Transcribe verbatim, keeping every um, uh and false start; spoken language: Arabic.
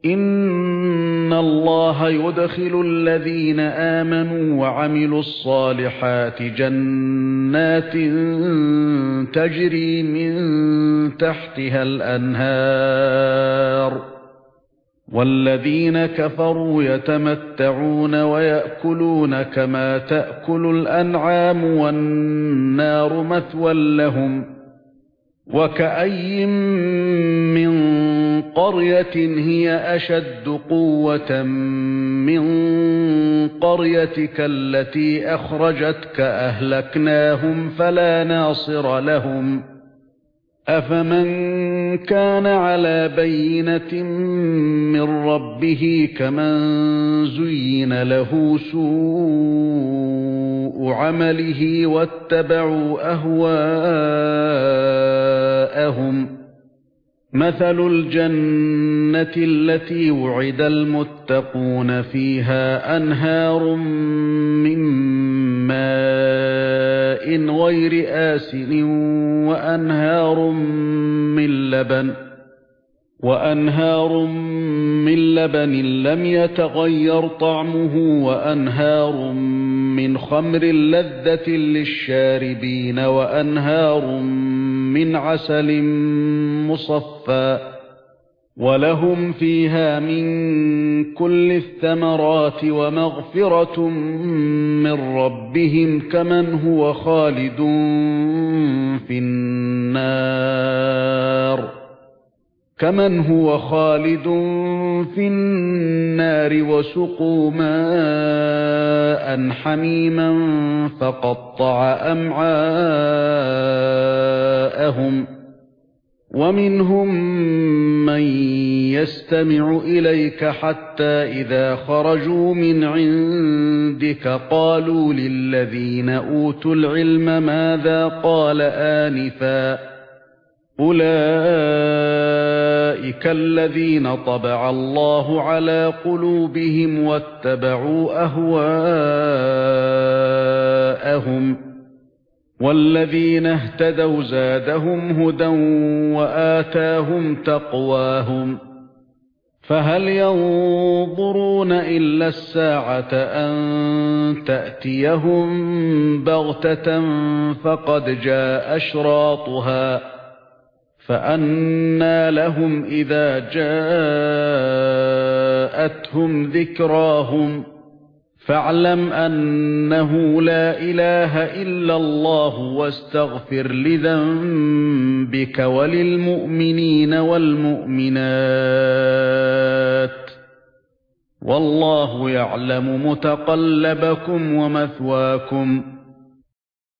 إِنَّ اللَّهَ يُدْخِلُ الَّذِينَ آمَنُوا وَعَمِلُوا الصَّالِحَاتِ جَنَّاتٍ تَجْرِي مِن تَحْتِهَا الْأَنْهَارُ وَالَّذِينَ كَفَرُوا يَتَمَتَّعُونَ وَيَأْكُلُونَ كَمَا تَأْكُلُ الْأَنْعَامُ وَالنَّارُ مَثْوًى لَّهُمْ وَكَأَيِّن مِّن قَرْيَةٍ هِيَ أَشَدُّ قُوَّةً مِّن قَرْيَتِكَ الَّتِي أَخْرَجَتْكَ أَهْلَكْنَاهُمْ فَلَا نَاصِرَ لَهُمْ أَفَمَن كَانَ عَلَى بَيِّنَةٍ مِّن رَّبِّهِ كَمَن زُيِّنَ لَهُ سُوءُ عَمَلِهِ وَاتَّبَعُوا أَهْوَاءَهُمْ مَثَلُ الْجَنَّةِ الَّتِي وُعِدَ الْمُتَّقُونَ فِيهَا أَنْهَارٌ مِّن مَّاءٍ غَيْرِ آسِنٍ وَأَنْهَارٌ مِّن لَّبَنٍ وَأَنْهَارٌ مِّن لَّبَنٍ لَّمْ يَتَغَيَّرْ طَعْمُهُ وَأَنْهَارٌ مِّنْ خَمْرٍ لَّذَّةٍ لِّلشَّارِبِينَ وَأَنْهَارٌ مِّنْ عَسَلٍ مُّصَفًّى وَلَهُمْ فِيهَا مِن كُلِّ الثَّمَرَاتِ وَمَغْفِرَةٌ مِّن رَّبِّهِمْ كَمَنْ هُوَ خَالِدٌ فِي النَّارِ كَمَنْ هُوَ خَالِدٌ فِي النَّارِ وَسُقُوا مَاءً حَمِيمًا فَقَطَّعَ أَمْعَاءَهُمْ وَمِنْهُمْ مَن يَسْتَمِعُ إِلَيْكَ حَتَّى إِذَا خَرَجُوا مِنْ عِندِكَ قَالُوا لِلَّذِينَ أُوتُوا الْعِلْمَ مَاذَا قَالَ آنِفًا أُولَئِكَ الَّذِينَ طَبَعَ اللَّهُ عَلَى قُلُوبِهِمْ وَاتَّبَعُوا أَهْوَاءَهُمْ وَالَّذِينَ اهْتَدَوْا زَادَهُمْ هُدًى وَآتَاهُمْ تَقْوَاهُمْ فَهَلْ يَنظُرُونَ إِلَّا السَّاعَةَ أَن تَأْتِيَهُم بَغْتَةً فَقَدْ جَاءَ أَشْرَاطُهَا فَأَنَّى لَهُمْ إِذَا جَاءَتْهُمْ ذِكْرَاهُمْ فَاعْلَمْ أَنَّهُ لَا إِلَٰهَ إِلَّا اللَّهُ وَاسْتَغْفِرْ لِذَنبِكَ وَلِلْمُؤْمِنِينَ وَالْمُؤْمِنَاتِ وَاللَّهُ يَعْلَمُ مُتَقَلَّبَكُمْ وَمَثْوَاكُمْ